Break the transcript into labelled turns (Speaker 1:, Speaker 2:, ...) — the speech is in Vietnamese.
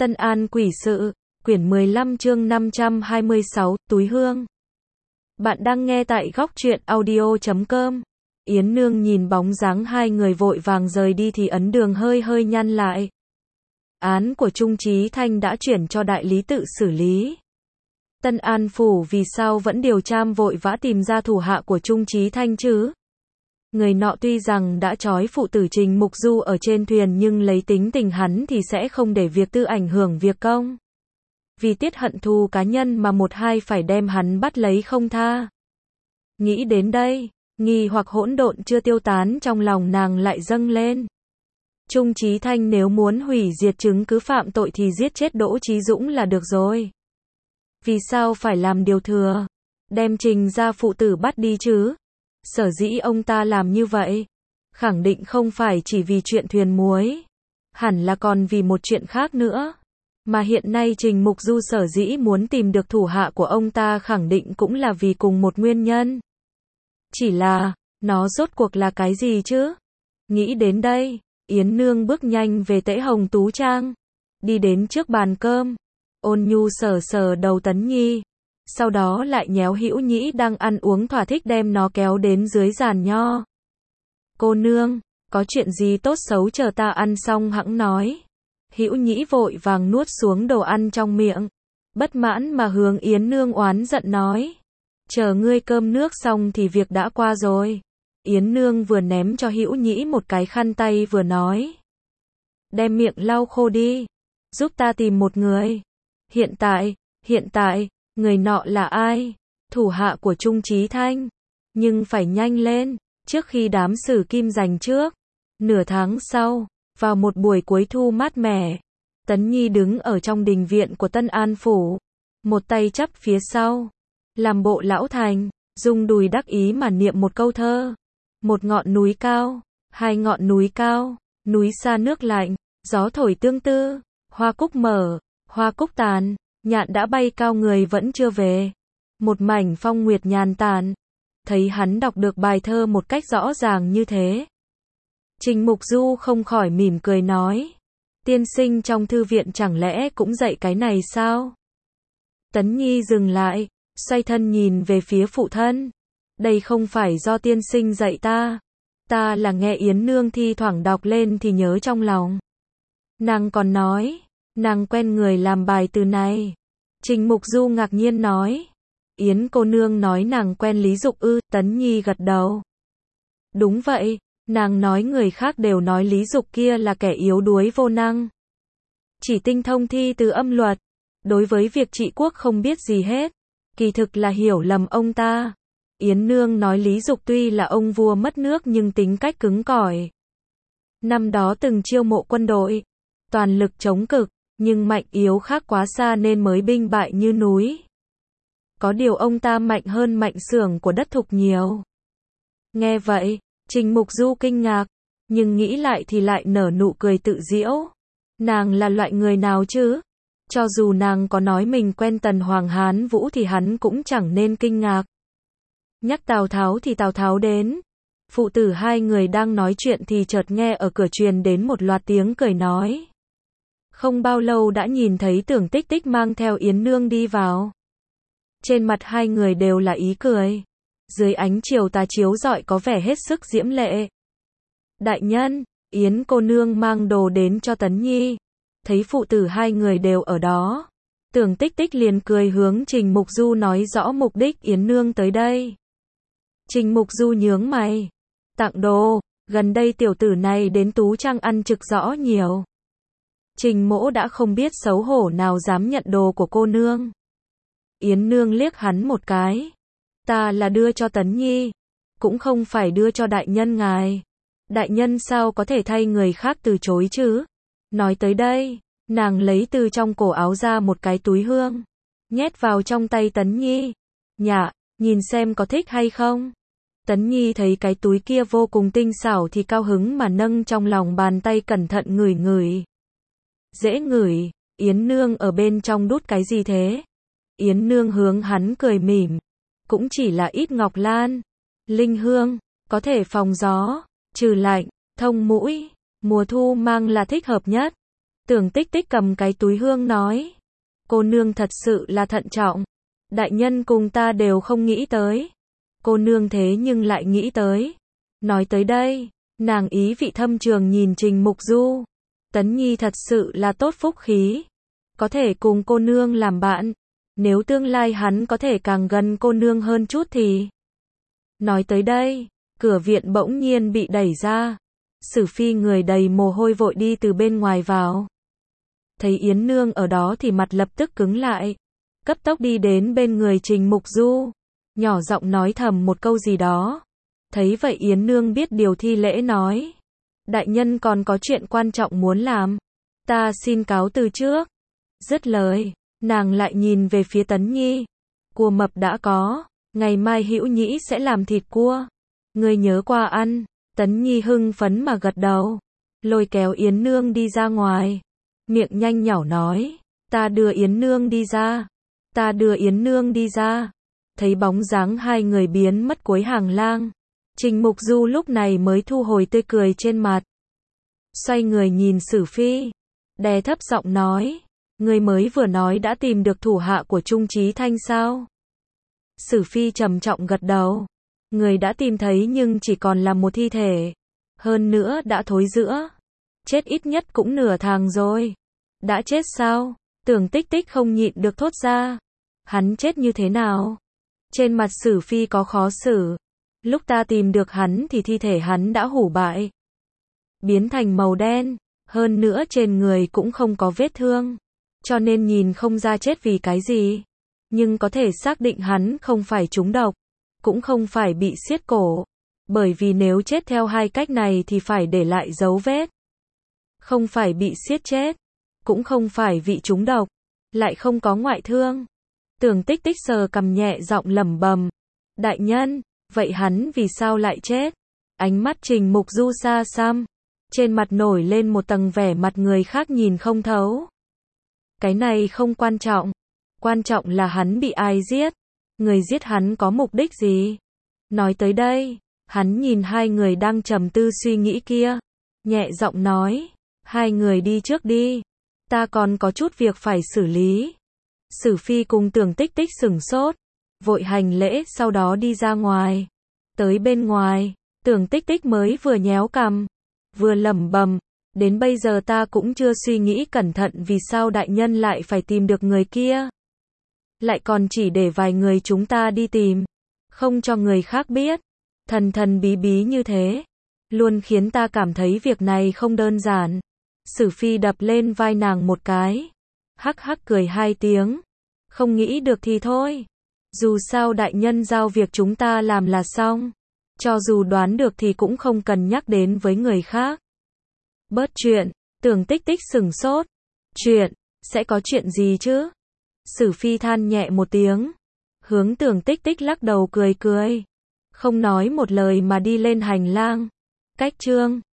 Speaker 1: Tân An Quỷ Sự, quyển 15 chương 526, túi hương. Bạn đang nghe tại góc truyện audio.com. Yến Nương nhìn bóng dáng hai người vội vàng rời đi thì ấn đường hơi hơi nhăn lại. Án của Trung Chí Thanh đã chuyển cho đại lý tự xử lý. Tân An Phủ vì sao vẫn điều tra vội vã tìm ra thủ hạ của Trung Chí Thanh chứ? Người nọ tuy rằng đã trói phụ tử Trình Mục Du ở trên thuyền nhưng lấy tính tình hắn thì sẽ không để việc tư ảnh hưởng việc công. Vì tiết hận thù cá nhân mà một hai phải đem hắn bắt lấy không tha. Nghĩ đến đây, nghi hoặc hỗn độn chưa tiêu tán trong lòng nàng lại dâng lên. Trung Chí Thanh nếu muốn hủy diệt chứng cứ phạm tội thì giết chết Đỗ Chí Dũng là được rồi. Vì sao phải làm điều thừa? Đem Trình gia phụ tử bắt đi chứ? Sở dĩ ông ta làm như vậy, khẳng định không phải chỉ vì chuyện thuyền muối, hẳn là còn vì một chuyện khác nữa. Mà hiện nay Trình Mục Du sở dĩ muốn tìm được thủ hạ của ông ta khẳng định cũng là vì cùng một nguyên nhân. Chỉ là, nó rốt cuộc là cái gì chứ? Nghĩ đến đây, Yến Nương bước nhanh về Tễ Hồng Tú Trang, đi đến trước bàn cơm, ôn nhu sờ sờ đầu Tấn Nhi. Sau đó lại nhéo Hữu Nhĩ đang ăn uống thỏa thích đem nó kéo đến dưới giàn nho. Cô nương, có chuyện gì tốt xấu chờ ta ăn xong hẵng nói. Hữu Nhĩ vội vàng nuốt xuống đồ ăn trong miệng, bất mãn mà hướng Yến Nương oán giận nói. Chờ ngươi cơm nước xong thì việc đã qua rồi. Yến Nương vừa ném cho Hữu Nhĩ một cái khăn tay vừa nói. Đem miệng lau khô đi, giúp ta tìm một người. Hiện tại, người nọ là ai? Thủ hạ của Trung Chí Thanh. Nhưng phải nhanh lên, trước khi đám Sử Kim giành trước. Nửa tháng sau, vào một buổi cuối thu mát mẻ, Tấn Nhi đứng ở trong đình viện của Tân An Phủ, một tay chắp phía sau, làm bộ lão thành, rung đùi đắc ý mà niệm một câu thơ. Một ngọn núi cao, hai ngọn núi cao, núi xa nước lạnh, gió thổi tương tư, hoa cúc mở, hoa cúc tàn. Nhạn đã bay cao người vẫn chưa về. Một mảnh phong nguyệt nhàn tản. Thấy hắn đọc được bài thơ một cách rõ ràng như thế, Trình Mục Du không khỏi mỉm cười nói. Tiên sinh trong thư viện chẳng lẽ cũng dạy cái này sao? Tấn Nhi dừng lại, xoay thân nhìn về phía phụ thân. Đây không phải do tiên sinh dạy ta. Ta là nghe Yến Nương thi thoảng đọc lên thì nhớ trong lòng. Nàng còn nói, nàng quen người làm bài từ này. Trình Mục Du ngạc nhiên nói. Yến cô nương nói nàng quen Lý Dục ư? Tấn Nhi gật đầu. Đúng vậy, nàng nói người khác đều nói Lý Dục kia là kẻ yếu đuối vô năng. Chỉ tinh thông thi từ âm luật. Đối với việc trị quốc không biết gì hết. Kỳ thực là hiểu lầm ông ta. Yến Nương nói Lý Dục tuy là ông vua mất nước nhưng tính cách cứng cỏi. Năm đó từng chiêu mộ quân đội, toàn lực chống cực. Nhưng mạnh yếu khác quá xa nên mới binh bại như núi. Có điều ông ta mạnh hơn Mạnh Xưởng của đất Thục nhiều. Nghe vậy, Trình Mục Du kinh ngạc, nhưng nghĩ lại thì lại nở nụ cười tự giễu. Nàng là loại người nào chứ? Cho dù nàng có nói mình quen Tần Hoàng Hán Vũ thì hắn cũng chẳng nên kinh ngạc. Nhắc Tào Tháo thì Tào Tháo đến. Phụ tử hai người đang nói chuyện thì chợt nghe ở cửa truyền đến một loạt tiếng cười nói. Không bao lâu đã nhìn thấy Tưởng Tích Tích mang theo Yến Nương đi vào. Trên mặt hai người đều là ý cười. Dưới ánh chiều tà chiếu rọi có vẻ hết sức diễm lệ. Đại nhân, Yến cô nương mang đồ đến cho Tấn Nhi. Thấy phụ tử hai người đều ở đó, Tưởng Tích Tích liền cười hướng Trình Mục Du nói rõ mục đích Yến Nương tới đây. Trình Mục Du nhướng mày. Tặng đồ, gần đây tiểu tử này đến Tú Trang ăn trực rõ nhiều. Trình Mỗ đã không biết xấu hổ nào dám nhận đồ của cô nương. Yến Nương liếc hắn một cái. Ta là đưa cho Tấn Nhi, cũng không phải đưa cho đại nhân ngài. Đại nhân sao có thể thay người khác từ chối chứ? Nói tới đây, nàng lấy từ trong cổ áo ra một cái túi hương, nhét vào trong tay Tấn Nhi. Nhạ, nhìn xem có thích hay không? Tấn Nhi thấy cái túi kia vô cùng tinh xảo thì cao hứng mà nâng trong lòng bàn tay cẩn thận ngửi ngửi. Dễ ngửi, Yến Nương ở bên trong đút cái gì thế? Yến Nương hướng hắn cười mỉm. Cũng chỉ là ít ngọc lan, linh hương, có thể phòng gió, trừ lạnh, thông mũi, mùa thu mang là thích hợp nhất. Tưởng Tích Tích cầm cái túi hương nói. Cô nương thật sự là thận trọng. Đại nhân cùng ta đều không nghĩ tới. Cô nương thế nhưng lại nghĩ tới. Nói tới đây, nàng ý vị thâm trường nhìn Trình Mục Du. Tấn Nhi thật sự là tốt phúc khí. Có thể cùng cô nương làm bạn. Nếu tương lai hắn có thể càng gần cô nương hơn chút thì. Nói tới đây, cửa viện bỗng nhiên bị đẩy ra. Sử Phi người đầy mồ hôi vội đi từ bên ngoài vào. Thấy Yến Nương ở đó thì mặt lập tức cứng lại. Cấp tốc đi đến bên người Trình Mục Du. Nhỏ giọng nói thầm một câu gì đó. Thấy vậy Yến Nương biết điều thi lễ nói. Đại nhân còn có chuyện quan trọng muốn làm. Ta xin cáo từ trước. Dứt lời, nàng lại nhìn về phía Tấn Nhi. Cua mập đã có. Ngày mai Hữu Nhĩ sẽ làm thịt cua. Ngươi nhớ qua ăn. Tấn Nhi hưng phấn mà gật đầu. Lôi kéo Yến Nương đi ra ngoài. Miệng nhanh nhỏ nói. Ta đưa Yến Nương đi ra. Ta đưa Yến Nương đi ra. Thấy bóng dáng hai người biến mất cuối hàng lang. Trình Mục Du lúc này mới thu hồi tươi cười trên mặt. Xoay người nhìn Sử Phi. Đè thấp giọng nói. Người mới vừa nói đã tìm được thủ hạ của Trung Chí Thanh sao? Sử Phi trầm trọng gật đầu. Người đã tìm thấy nhưng chỉ còn là một thi thể. Hơn nữa đã thối rữa. Chết ít nhất cũng nửa tháng rồi. Đã chết sao? Tưởng Tích Tích không nhịn được thốt ra. Hắn chết như thế nào? Trên mặt Sử Phi có khó xử. Lúc ta tìm được hắn thì thi thể hắn đã hủ bại. Biến thành màu đen. Hơn nữa trên người cũng không có vết thương. Cho nên nhìn không ra chết vì cái gì. Nhưng có thể xác định hắn không phải trúng độc. Cũng không phải bị siết cổ. Bởi vì nếu chết theo hai cách này thì phải để lại dấu vết. Không phải bị siết chết. Cũng không phải vị trúng độc. Lại không có ngoại thương. Tưởng Tích Tích sờ cằm nhẹ giọng lẩm bẩm. Đại nhân, vậy hắn vì sao lại chết? Ánh mắt Trình Mục Du xa xăm. Trên mặt nổi lên một tầng vẻ mặt người khác nhìn không thấu. Cái này không quan trọng. Quan trọng là hắn bị ai giết. Người giết hắn có mục đích gì? Nói tới đây, hắn nhìn hai người đang trầm tư suy nghĩ kia. Nhẹ giọng nói. Hai người đi trước đi. Ta còn có chút việc phải xử lý. Sử Phi cùng Tưởng Tích Tích sửng sốt. Vội hành lễ sau đó đi ra ngoài. Tới bên ngoài, Tưởng Tích Tích mới vừa nhéo cằm. Vừa lẩm bẩm. Đến bây giờ ta cũng chưa suy nghĩ cẩn thận vì sao đại nhân lại phải tìm được người kia. Lại còn chỉ để vài người chúng ta đi tìm. Không cho người khác biết. Thần thần bí bí như thế. Luôn khiến ta cảm thấy việc này không đơn giản. Sử Phi đập lên vai nàng một cái. Hắc hắc cười hai tiếng. Không nghĩ được thì thôi. Dù sao đại nhân giao việc chúng ta làm là xong. Cho dù đoán được thì cũng không cần nhắc đến với người khác. Bớt chuyện. Tưởng Tích Tích sửng sốt. Chuyện. Sẽ có chuyện gì chứ? Sử Phi than nhẹ một tiếng. Hướng Tưởng Tích Tích lắc đầu cười cười. Không nói một lời mà đi lên hành lang. Cách chương